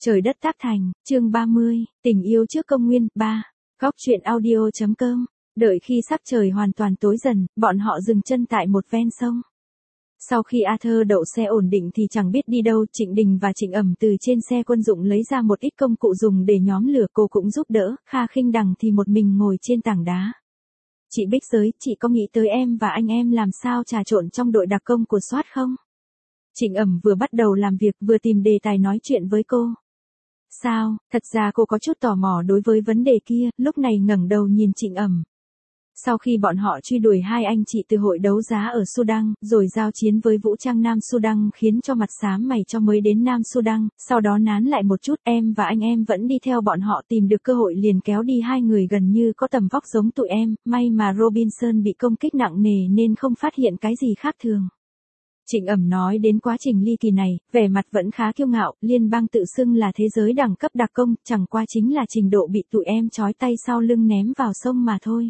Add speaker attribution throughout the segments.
Speaker 1: Trời đất tác thành, chương 30, tình yêu trước công nguyên, 3. Góc truyện audio.com. Đợi khi sắc trời hoàn toàn tối dần, bọn họ dừng chân tại một ven sông. Sau khi Arthur đậu xe ổn định thì chẳng biết đi đâu, Trịnh Đình và Trịnh Ẩm từ trên xe quân dụng lấy ra một ít công cụ dùng để nhóm lửa, cô cũng giúp đỡ, Kha Khinh Đằng thì một mình ngồi trên tảng đá. Chị Bích Giới, chị có nghĩ tới em và anh em làm sao trà trộn trong đội đặc công của SWAT không? Trịnh Ẩm vừa bắt đầu làm việc vừa tìm đề tài nói chuyện với cô. Sao, thật ra cô có chút tò mò đối với vấn đề kia, lúc này ngẩng đầu nhìn Trịnh Ẩm. Sau khi bọn họ truy đuổi hai anh chị từ hội đấu giá ở Sudan, rồi giao chiến với vũ trang Nam Sudan khiến cho mặt xám mày cho mới đến Nam Sudan, sau đó nán lại một chút, em và anh em vẫn đi theo bọn họ tìm được cơ hội liền kéo đi hai người gần như có tầm vóc giống tụi em, may mà Robinson bị công kích nặng nề nên không phát hiện cái gì khác thường. Trịnh Ẩm nói đến quá trình ly kỳ này, vẻ mặt vẫn khá kiêu ngạo, liên bang tự xưng là thế giới đẳng cấp đặc công, chẳng qua chính là trình độ bị tụi em trói tay sau lưng ném vào sông mà thôi.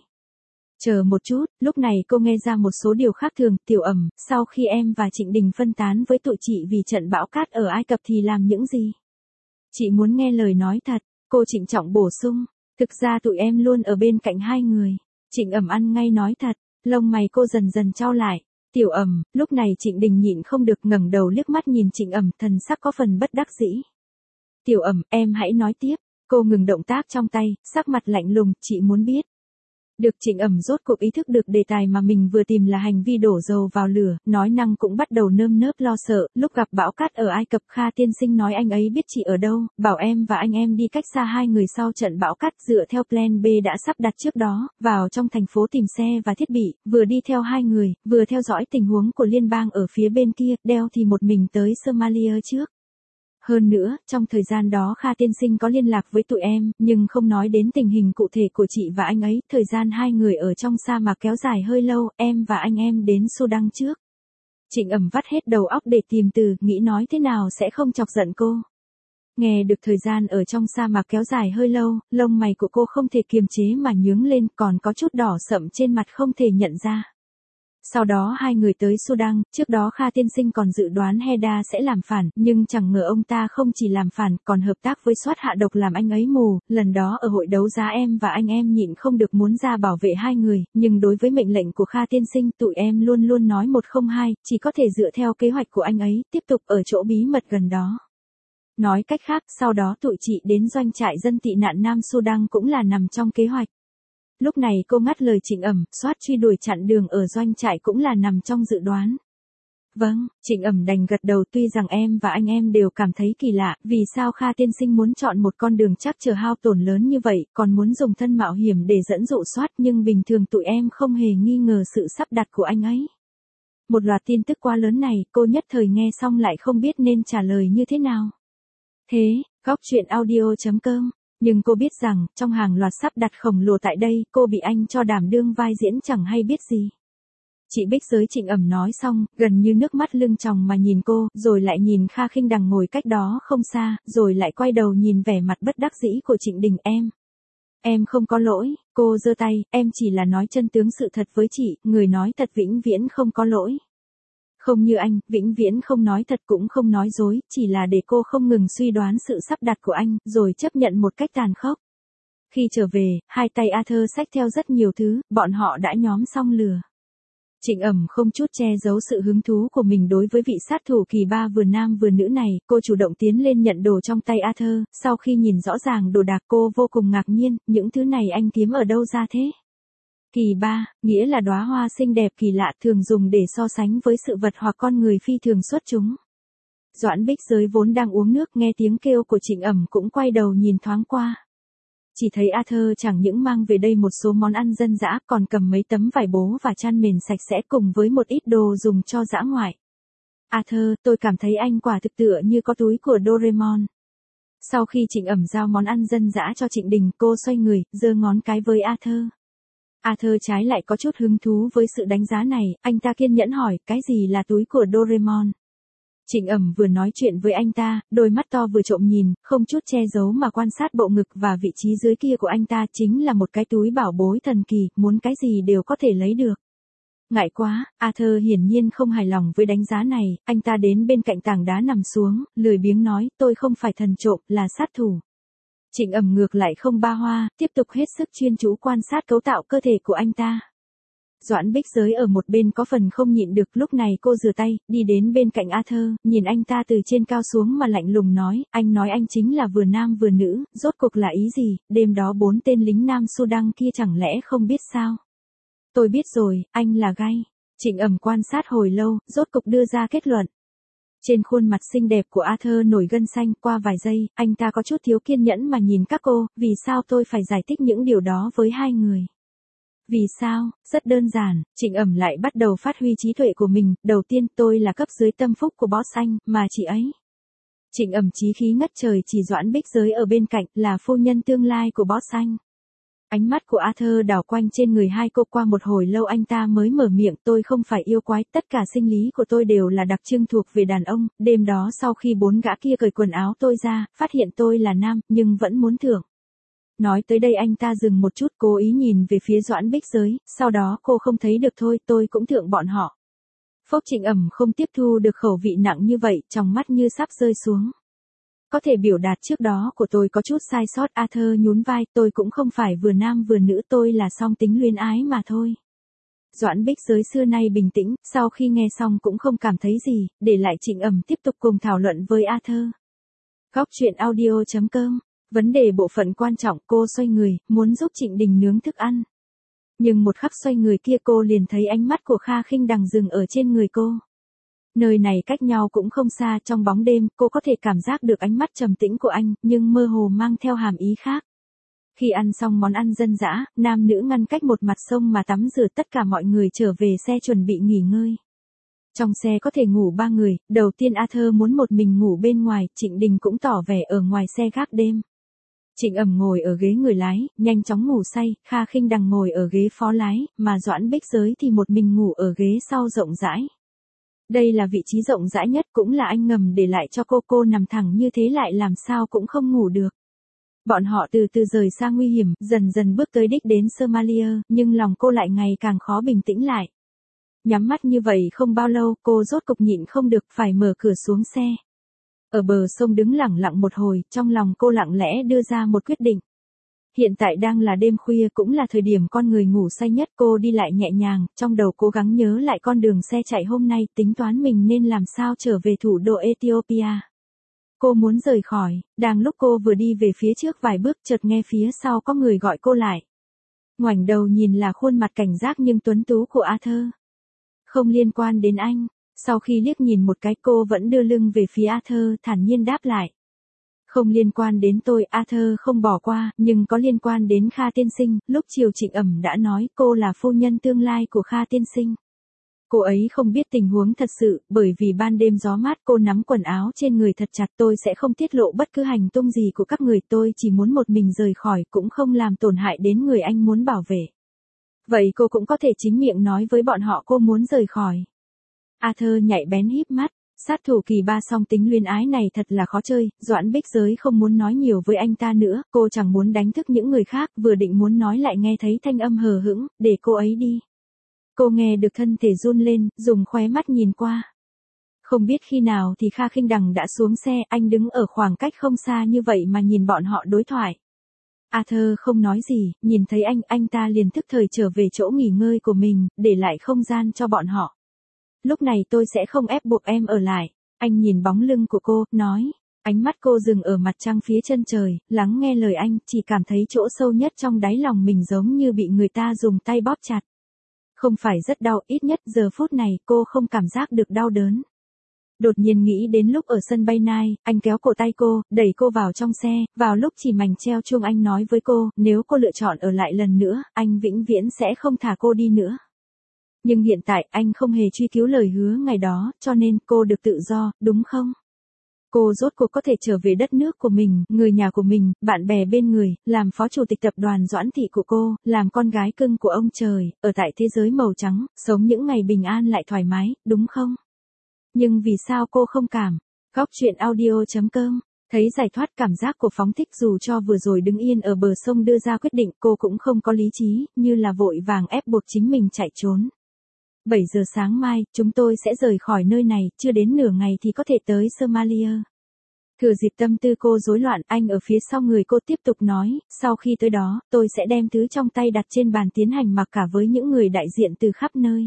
Speaker 1: Chờ một chút, lúc này cô nghe ra một số điều khác thường, Tiểu Ẩm, sau khi em và Trịnh Đình phân tán với tụi chị vì trận bão cát ở Ai Cập thì làm những gì? Chị muốn nghe lời nói thật, cô trịnh trọng bổ sung, thực ra tụi em luôn ở bên cạnh hai người. Trịnh Ẩm ăn ngay nói thật, lông mày cô dần dần chau lại. Tiểu Ẩm, lúc này Trịnh Đình nhịn không được ngẩng đầu liếc mắt nhìn Trịnh Ẩm, thần sắc có phần bất đắc dĩ. Tiểu Ẩm, em hãy nói tiếp. Cô ngừng động tác trong tay, sắc mặt lạnh lùng, chị muốn biết. Được, Trịnh Ẩm rốt cuộc ý thức được đề tài mà mình vừa tìm là hành vi đổ dầu vào lửa, nói năng cũng bắt đầu nơm nớp lo sợ, lúc gặp bão cát ở Ai Cập Kha tiên sinh nói anh ấy biết chị ở đâu, bảo em và anh em đi cách xa hai người sau trận bão cát dựa theo plan B đã sắp đặt trước đó, vào trong thành phố tìm xe và thiết bị, vừa đi theo hai người, vừa theo dõi tình huống của liên bang ở phía bên kia, đeo thì một mình tới Somalia trước. Hơn nữa, trong thời gian đó Kha tiên sinh có liên lạc với tụi em, nhưng không nói đến tình hình cụ thể của chị và anh ấy, thời gian hai người ở trong sa mạc kéo dài hơi lâu, em và anh em đến Sudan trước. Trịnh Ẩm vắt hết đầu óc để tìm từ, nghĩ nói thế nào sẽ không chọc giận cô. Nghe được thời gian ở trong sa mạc kéo dài hơi lâu, lông mày của cô không thể kiềm chế mà nhướng lên, còn có chút đỏ sậm trên mặt không thể nhận ra. Sau đó hai người tới Sudan, trước đó Kha tiên sinh còn dự đoán Heda sẽ làm phản, nhưng chẳng ngờ ông ta không chỉ làm phản, còn hợp tác với SWAT hạ độc làm anh ấy mù, lần đó ở hội đấu giá em và anh em nhịn không được muốn ra bảo vệ hai người, nhưng đối với mệnh lệnh của Kha tiên sinh tụi em luôn luôn nói 102, chỉ có thể dựa theo kế hoạch của anh ấy, tiếp tục ở chỗ bí mật gần đó. Nói cách khác, sau đó tụi chị đến doanh trại dân tị nạn Nam Sudan cũng là nằm trong kế hoạch. Lúc này cô ngắt lời Trịnh Ẩm, SWAT truy đuổi chặn đường ở doanh trại cũng là nằm trong dự đoán. Vâng, Trịnh Ẩm đành gật đầu, tuy rằng em và anh em đều cảm thấy kỳ lạ, vì sao Kha tiên sinh muốn chọn một con đường chắc trở hao tổn lớn như vậy, còn muốn dùng thân mạo hiểm để dẫn dụ SWAT, nhưng bình thường tụi em không hề nghi ngờ sự sắp đặt của anh ấy. Một loạt tin tức quá lớn này, cô nhất thời nghe xong lại không biết nên trả lời như thế nào. Thế, góc truyện audio.com. Nhưng cô biết rằng, trong hàng loạt sắp đặt khổng lồ tại đây, cô bị anh cho đảm đương vai diễn chẳng hay biết gì. Chị Bích Giới, Trịnh Ẩm nói xong, gần như nước mắt lưng tròng mà nhìn cô, rồi lại nhìn Kha Khinh Đằng ngồi cách đó không xa, rồi lại quay đầu nhìn vẻ mặt bất đắc dĩ của Trịnh Đình. Em không có lỗi, cô giơ tay, em chỉ là nói chân tướng sự thật với chị, người nói thật vĩnh viễn không có lỗi. Không như anh, vĩnh viễn không nói thật cũng không nói dối, chỉ là để cô không ngừng suy đoán sự sắp đặt của anh, rồi chấp nhận một cách tàn khốc. Khi trở về, hai tay Arthur xách theo rất nhiều thứ, bọn họ đã nhóm xong lừa. Trịnh Ẩm không chút che giấu sự hứng thú của mình đối với vị sát thủ kỳ ba vừa nam vừa nữ này, cô chủ động tiến lên nhận đồ trong tay Arthur, sau khi nhìn rõ ràng đồ đạc cô vô cùng ngạc nhiên, những thứ này anh kiếm ở đâu ra thế? Kỳ ba, nghĩa là đóa hoa xinh đẹp kỳ lạ thường dùng để so sánh với sự vật hoặc con người phi thường xuất chúng. Doãn Bích Giới vốn đang uống nước nghe tiếng kêu của Trịnh Ẩm cũng quay đầu nhìn thoáng qua. Chỉ thấy Arthur chẳng những mang về đây một số món ăn dân dã còn cầm mấy tấm vải bố và chăn mền sạch sẽ cùng với một ít đồ dùng cho dã ngoại. Arthur, tôi cảm thấy anh quả thực tựa như có túi của Doraemon. Sau khi Trịnh Ẩm giao món ăn dân dã cho Trịnh Đình, cô xoay người, giơ ngón cái với Arthur. Arthur trái lại có chút hứng thú với sự đánh giá này, anh ta kiên nhẫn hỏi, cái gì là túi của Doraemon? Trịnh Ẩm vừa nói chuyện với anh ta, đôi mắt to vừa trộm nhìn, không chút che giấu mà quan sát bộ ngực và vị trí dưới kia của anh ta, chính là một cái túi bảo bối thần kỳ, muốn cái gì đều có thể lấy được. Ngại quá, Arthur hiển nhiên không hài lòng với đánh giá này, anh ta đến bên cạnh tảng đá nằm xuống, lười biếng nói, tôi không phải thần trộm, là sát thủ. Trịnh Ẩm ngược lại không ba hoa, tiếp tục hết sức chuyên chú quan sát cấu tạo cơ thể của anh ta. Doãn Bích Giới ở một bên có phần không nhịn được, lúc này cô rửa tay, đi đến bên cạnh Arthur, nhìn anh ta từ trên cao xuống mà lạnh lùng nói anh chính là vừa nam vừa nữ, rốt cuộc là ý gì, đêm đó 4 tên lính Nam Sudan kia chẳng lẽ không biết sao? Tôi biết rồi, anh là gay. Trịnh Ẩm quan sát hồi lâu, rốt cục đưa ra kết luận. Trên khuôn mặt xinh đẹp của Arthur nổi gân xanh, qua vài giây, anh ta có chút thiếu kiên nhẫn mà nhìn các cô, vì sao tôi phải giải thích những điều đó với hai người? Vì sao? Rất đơn giản, Trịnh Ẩm lại bắt đầu phát huy trí tuệ của mình, đầu tiên tôi là cấp dưới tâm phúc của boss anh, mà chị ấy. Trịnh Ẩm chí khí ngất trời chỉ Doãn Bích Giới ở bên cạnh, là phu nhân tương lai của boss anh. Ánh mắt của Arthur đảo quanh trên người hai cô, qua một hồi lâu anh ta mới mở miệng, tôi không phải yêu quái, tất cả sinh lý của tôi đều là đặc trưng thuộc về đàn ông, đêm đó sau khi 4 gã kia cởi quần áo tôi ra, phát hiện tôi là nam, nhưng vẫn muốn thưởng. Nói tới đây anh ta dừng một chút, cố ý nhìn về phía Doãn Bích Giới, sau đó cô không thấy được thôi, tôi cũng thưởng bọn họ. Phốc. Trịnh Ẩm không tiếp thu được khẩu vị nặng như vậy, trong mắt như sắp rơi xuống. Có thể biểu đạt trước đó của tôi có chút sai sót, Arthur nhún vai, tôi cũng không phải vừa nam vừa nữ, tôi là song tính luyến ái mà thôi. Doãn Bích Giới xưa nay bình tĩnh, sau khi nghe xong cũng không cảm thấy gì, để lại Trịnh Ẩm tiếp tục cùng thảo luận với Arthur. Góc truyện audio.com. Vấn đề bộ phận quan trọng, cô xoay người, muốn giúp Trịnh Đình nướng thức ăn. Nhưng một khắc xoay người kia cô liền thấy ánh mắt của Kha Khinh Đằng dừng ở trên người cô. Nơi này cách nhau cũng không xa, trong bóng đêm, cô có thể cảm giác được ánh mắt trầm tĩnh của anh, nhưng mơ hồ mang theo hàm ý khác. Khi ăn xong món ăn dân dã, nam nữ ngăn cách một mặt sông mà tắm rửa, tất cả mọi người trở về xe chuẩn bị nghỉ ngơi. Trong xe có thể ngủ 3 người, đầu tiên Arthur muốn một mình ngủ bên ngoài, Trịnh Đình cũng tỏ vẻ ở ngoài xe gác đêm. Trịnh Ẩm ngồi ở ghế người lái, nhanh chóng ngủ say, Kha Khinh Đằng ngồi ở ghế phó lái, mà Doãn Bích Giới thì một mình ngủ ở ghế sau rộng rãi. Đây là vị trí rộng rãi nhất, cũng là anh ngầm để lại cho cô nằm thẳng như thế lại làm sao cũng không ngủ được. Bọn họ từ từ rời xa nguy hiểm, dần dần bước tới đích đến Somalia, nhưng lòng cô lại ngày càng khó bình tĩnh lại. Nhắm mắt như vậy không bao lâu, cô rốt cục nhịn không được, phải mở cửa xuống xe. Ở bờ sông đứng lẳng lặng một hồi, trong lòng cô lặng lẽ đưa ra một quyết định. Hiện tại đang là đêm khuya, cũng là thời điểm con người ngủ say nhất, cô đi lại nhẹ nhàng, trong đầu cố gắng nhớ lại con đường xe chạy hôm nay, tính toán mình nên làm sao trở về thủ đô Ethiopia. Cô muốn rời khỏi, đang lúc cô vừa đi về phía trước vài bước, chợt nghe phía sau có người gọi cô lại. Ngoảnh đầu nhìn là khuôn mặt cảnh giác nhưng tuấn tú của Arthur. Không liên quan đến anh. Sau khi liếc nhìn một cái, cô vẫn đưa lưng về phía Arthur, thản nhiên đáp lại. Không liên quan đến tôi, Arthur không bỏ qua, nhưng có liên quan đến Kha tiên sinh, lúc chiều Trịnh Ẩm đã nói cô là phu nhân tương lai của Kha tiên sinh. Cô ấy không biết tình huống thật sự, bởi vì ban đêm gió mát cô nắm quần áo trên người thật chặt, tôi sẽ không tiết lộ bất cứ hành tung gì của các người, tôi chỉ muốn một mình rời khỏi, cũng không làm tổn hại đến người anh muốn bảo vệ. Vậy cô cũng có thể chính miệng nói với bọn họ cô muốn rời khỏi. Arthur nhạy bén híp mắt, sát thủ kỳ 3 song tính luyến ái này thật là khó chơi, Doãn Bích Giới không muốn nói nhiều với anh ta nữa, cô chẳng muốn đánh thức những người khác, vừa định muốn nói lại nghe thấy thanh âm hờ hững, để cô ấy đi. Cô nghe được thân thể run lên, dùng khóe mắt nhìn qua. Không biết khi nào thì Kha Khinh Đằng đã xuống xe, anh đứng ở khoảng cách không xa như vậy mà nhìn bọn họ đối thoại. Arthur không nói gì, nhìn thấy anh ta liền thức thời trở về chỗ nghỉ ngơi của mình, để lại không gian cho bọn họ. Lúc này tôi sẽ không ép buộc em ở lại. Anh nhìn bóng lưng của cô, nói. Ánh mắt cô dừng ở mặt trăng phía chân trời, lắng nghe lời anh, chỉ cảm thấy chỗ sâu nhất trong đáy lòng mình giống như bị người ta dùng tay bóp chặt. Không phải rất đau, ít nhất giờ phút này cô không cảm giác được đau đớn. Đột nhiên nghĩ đến lúc ở sân bay Nai, anh kéo cổ tay cô, đẩy cô vào trong xe, vào lúc chỉ mảnh treo chuông anh nói với cô, nếu cô lựa chọn ở lại lần nữa, anh vĩnh viễn sẽ không thả cô đi nữa. Nhưng hiện tại anh không hề truy cứu lời hứa ngày đó, cho nên cô được tự do, đúng không? Cô rốt cuộc có thể trở về đất nước của mình, người nhà của mình, bạn bè bên người, làm phó chủ tịch tập đoàn Doãn Thị của cô, làm con gái cưng của ông trời, ở tại thế giới màu trắng, sống những ngày bình an lại thoải mái, đúng không? Nhưng vì sao cô không cảm? Góc truyện audio.com. Thấy giải thoát cảm giác của phóng thích, dù cho vừa rồi đứng yên ở bờ sông đưa ra quyết định, cô cũng không có lý trí, như là vội vàng ép buộc chính mình chạy trốn. 7 giờ sáng mai, chúng tôi sẽ rời khỏi nơi này, chưa đến nửa ngày thì có thể tới Somalia. Thừa dịp tâm tư cô rối loạn, anh ở phía sau người cô tiếp tục nói, sau khi tới đó, tôi sẽ đem thứ trong tay đặt trên bàn tiến hành mặc cả với những người đại diện từ khắp nơi.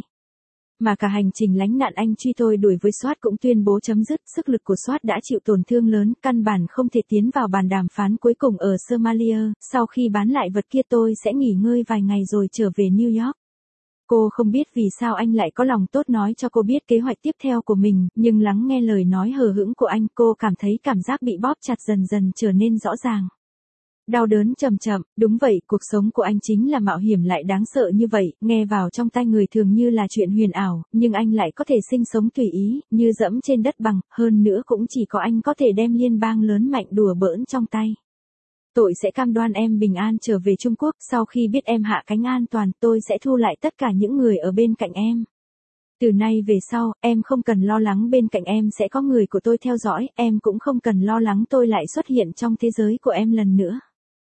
Speaker 1: Mà cả hành trình lánh nạn anh truy tôi đuổi với SWAT cũng tuyên bố chấm dứt, sức lực của SWAT đã chịu tổn thương lớn, căn bản không thể tiến vào bàn đàm phán cuối cùng ở Somalia, sau khi bán lại vật kia tôi sẽ nghỉ ngơi vài ngày rồi trở về New York. Cô không biết vì sao anh lại có lòng tốt nói cho cô biết kế hoạch tiếp theo của mình, nhưng lắng nghe lời nói hờ hững của anh, cô cảm thấy cảm giác bị bóp chặt dần dần trở nên rõ ràng. Đau đớn chậm chậm, đúng vậy, cuộc sống của anh chính là mạo hiểm lại đáng sợ như vậy, nghe vào trong tai người thường như là chuyện huyền ảo, nhưng anh lại có thể sinh sống tùy ý, như dẫm trên đất bằng, hơn nữa cũng chỉ có anh có thể đem liên bang lớn mạnh đùa bỡn trong tay. Tôi sẽ cam đoan em bình an trở về Trung Quốc, sau khi biết em hạ cánh an toàn, tôi sẽ thu lại tất cả những người ở bên cạnh em. Từ nay về sau, em không cần lo lắng bên cạnh em sẽ có người của tôi theo dõi, em cũng không cần lo lắng tôi lại xuất hiện trong thế giới của em lần nữa.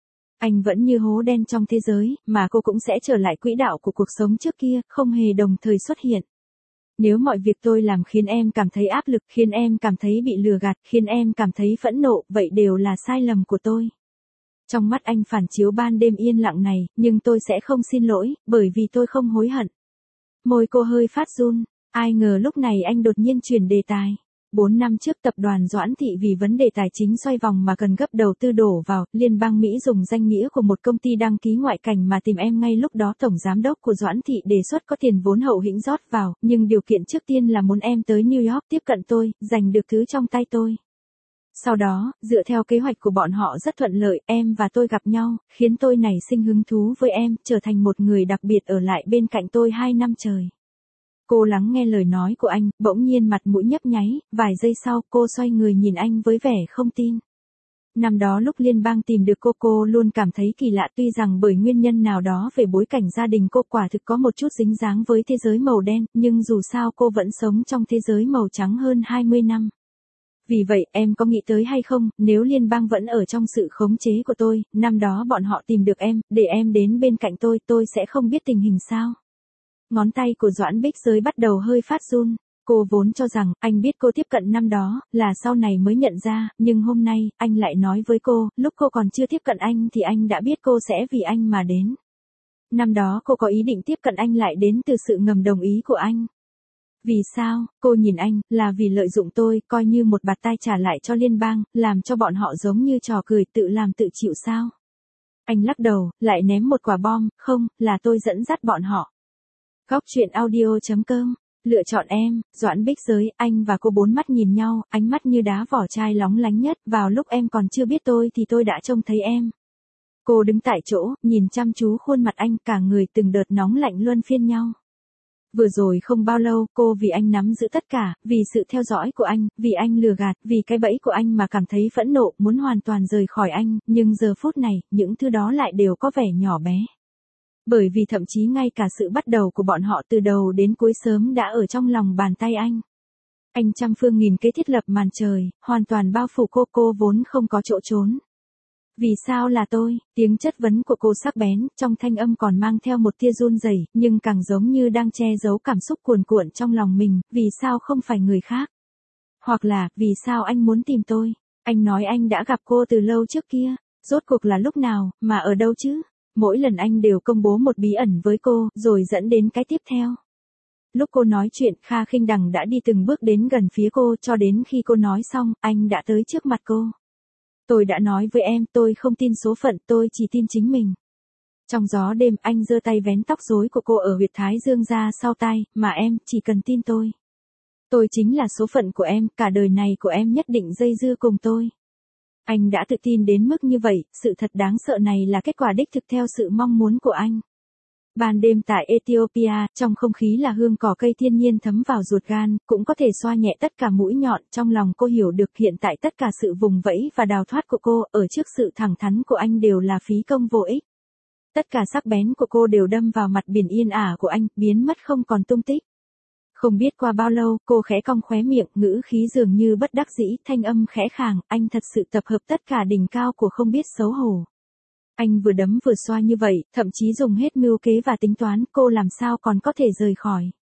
Speaker 1: Anh vẫn như hố đen trong thế giới, mà cô cũng sẽ trở lại quỹ đạo của cuộc sống trước kia, không hề đồng thời xuất hiện. Nếu mọi việc tôi làm khiến em cảm thấy áp lực, khiến em cảm thấy bị lừa gạt, khiến em cảm thấy phẫn nộ, vậy đều là sai lầm của tôi. Trong mắt anh phản chiếu ban đêm yên lặng này, nhưng tôi sẽ không xin lỗi, bởi vì tôi không hối hận. Môi cô hơi phát run, ai ngờ lúc này anh đột nhiên chuyển đề tài. 4 năm trước tập đoàn Doãn Thị vì vấn đề tài chính xoay vòng mà cần gấp đầu tư đổ vào, Liên bang Mỹ dùng danh nghĩa của một công ty đăng ký ngoại cảnh mà tìm em ngay lúc đó tổng giám đốc của Doãn Thị đề xuất có tiền vốn hậu hĩnh rót vào, nhưng điều kiện trước tiên là muốn em tới New York tiếp cận tôi, giành được thứ trong tay tôi. Sau đó, dựa theo kế hoạch của bọn họ rất thuận lợi, em và tôi gặp nhau, khiến tôi nảy sinh hứng thú với em, trở thành một người đặc biệt ở lại bên cạnh tôi 2 năm trời. Cô lắng nghe lời nói của anh, bỗng nhiên mặt mũi nhấp nháy, vài giây sau cô xoay người nhìn anh với vẻ không tin. Năm đó lúc liên bang tìm được cô luôn cảm thấy kỳ lạ, tuy rằng bởi nguyên nhân nào đó về bối cảnh gia đình cô quả thực có một chút dính dáng với thế giới màu đen, nhưng dù sao cô vẫn sống trong thế giới màu trắng hơn 20 năm. Vì vậy, em có nghĩ tới hay không, nếu liên bang vẫn ở trong sự khống chế của tôi, năm đó bọn họ tìm được em, để em đến bên cạnh tôi sẽ không biết tình hình sao? Ngón tay của Doãn Bích Giới bắt đầu hơi phát run. Cô vốn cho rằng, anh biết cô tiếp cận năm đó, là sau này mới nhận ra, nhưng hôm nay, anh lại nói với cô, lúc cô còn chưa tiếp cận anh thì anh đã biết cô sẽ vì anh mà đến. Năm đó cô có ý định tiếp cận anh lại đến từ sự ngầm đồng ý của anh. Vì sao, cô nhìn anh, là vì lợi dụng tôi, coi như một bạt tai trả lại cho liên bang, làm cho bọn họ giống như trò cười tự làm tự chịu sao? Anh lắc đầu, lại ném một quả bom, không, là tôi dẫn dắt bọn họ. Góc truyện audio.com, lựa chọn em, Doãn Bích Giới, anh và cô bốn mắt nhìn nhau, ánh mắt như đá vỏ chai lóng lánh nhất, vào lúc em còn chưa biết tôi thì tôi đã trông thấy em. Cô đứng tại chỗ, nhìn chăm chú khuôn mặt anh, cả người từng đợt nóng lạnh luân phiên nhau. Vừa rồi không bao lâu, cô vì anh nắm giữ tất cả, vì sự theo dõi của anh, vì anh lừa gạt, vì cái bẫy của anh mà cảm thấy phẫn nộ, muốn hoàn toàn rời khỏi anh, nhưng giờ phút này, những thứ đó lại đều có vẻ nhỏ bé. Bởi vì thậm chí ngay cả sự bắt đầu của bọn họ từ đầu đến cuối sớm đã ở trong lòng bàn tay anh. Anh trăm phương nghìn kế thiết lập màn trời, hoàn toàn bao phủ cô vốn không có chỗ trốn. Vì sao là tôi? Tiếng chất vấn của cô sắc bén, trong thanh âm còn mang theo một tia run rẩy, nhưng càng giống như đang che giấu cảm xúc cuồn cuộn trong lòng mình, vì sao không phải người khác? Hoặc là, vì sao anh muốn tìm tôi? Anh nói anh đã gặp cô từ lâu trước kia, rốt cuộc là lúc nào, mà ở đâu chứ? Mỗi lần anh đều công bố một bí ẩn với cô, rồi dẫn đến cái tiếp theo. Lúc cô nói chuyện, Kha Khinh Đằng đã đi từng bước đến gần phía cô, cho đến khi cô nói xong, anh đã tới trước mặt cô. Tôi đã nói với em, tôi không tin số phận, tôi chỉ tin chính mình. Trong gió đêm, anh giơ tay vén tóc rối của cô ở huyệt thái dương ra sau tai, mà em, chỉ cần tin tôi. Tôi chính là số phận của em, cả đời này của em nhất định dây dưa cùng tôi. Anh đã tự tin đến mức như vậy, sự thật đáng sợ này là kết quả đích thực theo sự mong muốn của anh. Ban đêm tại Ethiopia, trong không khí là hương cỏ cây thiên nhiên thấm vào ruột gan, cũng có thể xoa nhẹ tất cả mũi nhọn, trong lòng cô hiểu được hiện tại tất cả sự vùng vẫy và đào thoát của cô, ở trước sự thẳng thắn của anh đều là phí công vô ích. Tất cả sắc bén của cô đều đâm vào mặt biển yên ả của anh, biến mất không còn tung tích. Không biết qua bao lâu, cô khẽ cong khóe miệng, ngữ khí dường như bất đắc dĩ, thanh âm khẽ khàng, anh thật sự tập hợp tất cả đỉnh cao của không biết xấu hổ. Anh vừa đấm vừa xoa như vậy, thậm chí dùng hết mưu kế và tính toán, cô làm sao còn có thể rời khỏi.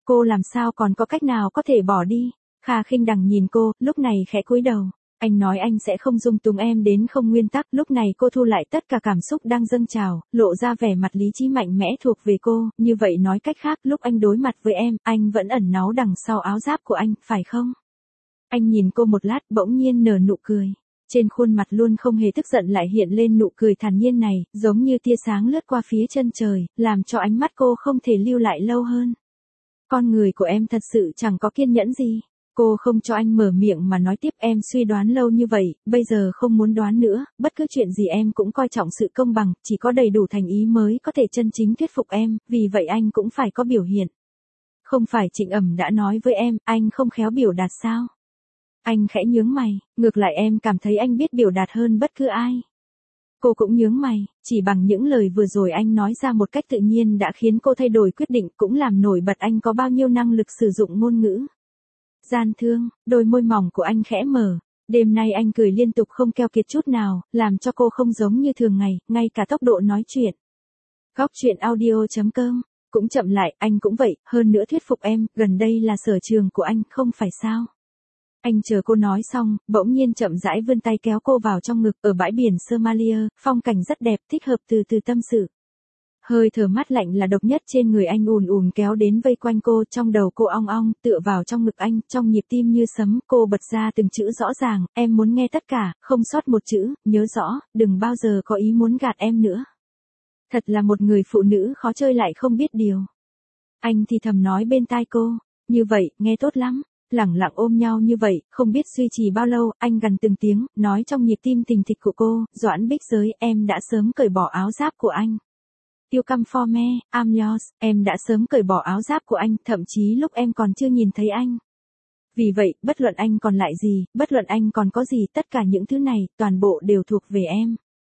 Speaker 1: Cô làm sao còn có cách nào có thể bỏ đi? Kha Khinh Đằng nhìn cô, lúc này khẽ cúi đầu. Anh nói anh sẽ không dung túng em đến không nguyên tắc. Lúc này cô thu lại tất cả cảm xúc đang dâng trào, lộ ra vẻ mặt lý trí mạnh mẽ thuộc về cô. Như vậy nói cách khác, lúc anh đối mặt với em, anh vẫn ẩn náu đằng sau áo giáp của anh, phải không? Anh nhìn cô một lát, bỗng nhiên nở nụ cười. Trên khuôn mặt luôn không hề tức giận lại hiện lên nụ cười thản nhiên này, giống như tia sáng lướt qua phía chân trời, làm cho ánh mắt cô không thể lưu lại lâu hơn. Con người của em thật sự chẳng có kiên nhẫn gì. Cô không cho anh mở miệng mà nói tiếp, em suy đoán lâu như vậy, bây giờ không muốn đoán nữa, bất cứ chuyện gì em cũng coi trọng sự công bằng, chỉ có đầy đủ thành ý mới có thể chân chính thuyết phục em, vì vậy anh cũng phải có biểu hiện. Không phải Trịnh Ẩm đã nói với em, anh không khéo biểu đạt sao? Anh khẽ nhướng mày, ngược lại em cảm thấy anh biết biểu đạt hơn bất cứ ai. Cô cũng nhướng mày, chỉ bằng những lời vừa rồi anh nói ra một cách tự nhiên đã khiến cô thay đổi quyết định, cũng làm nổi bật anh có bao nhiêu năng lực sử dụng ngôn ngữ. Gian thương, đôi môi mỏng của anh khẽ mở. Đêm nay anh cười liên tục không keo kiệt chút nào, làm cho cô không giống như thường ngày, ngay cả tốc độ nói chuyện. Góc truyện audio.com, cũng chậm lại, anh cũng vậy, hơn nữa thuyết phục em, gần đây là sở trường của anh, không phải sao? Anh chờ cô nói xong, bỗng nhiên chậm rãi vươn tay kéo cô vào trong ngực, ở bãi biển Somalia, phong cảnh rất đẹp, thích hợp từ từ tâm sự. Hơi thở mát lạnh là độc nhất trên người anh ùn ùn kéo đến vây quanh cô, trong đầu cô ong ong, tựa vào trong ngực anh, trong nhịp tim như sấm, cô bật ra từng chữ rõ ràng, em muốn nghe tất cả, không sót một chữ, nhớ rõ, đừng bao giờ có ý muốn gạt em nữa. Thật là một người phụ nữ khó chơi lại không biết điều. Anh thì thầm nói bên tai cô, như vậy, nghe tốt lắm. Lẳng lặng ôm nhau như vậy, không biết duy trì bao lâu, anh gần từng tiếng, nói trong nhịp tim tình thịch của cô, Doãn Bích Giới, em đã sớm cởi bỏ áo giáp của anh. You come for me, I'm yours, em đã sớm cởi bỏ áo giáp của anh, thậm chí lúc em còn chưa nhìn thấy anh. Vì vậy, bất luận anh còn lại gì, bất luận anh còn có gì, tất cả những thứ này, toàn bộ đều thuộc về em.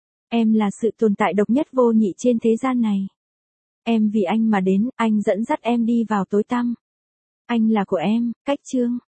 Speaker 1: Em là sự tồn tại độc nhất vô nhị trên thế gian này. Em vì anh mà đến, anh dẫn dắt em đi vào tối tăm. Anh là của em, cách chương.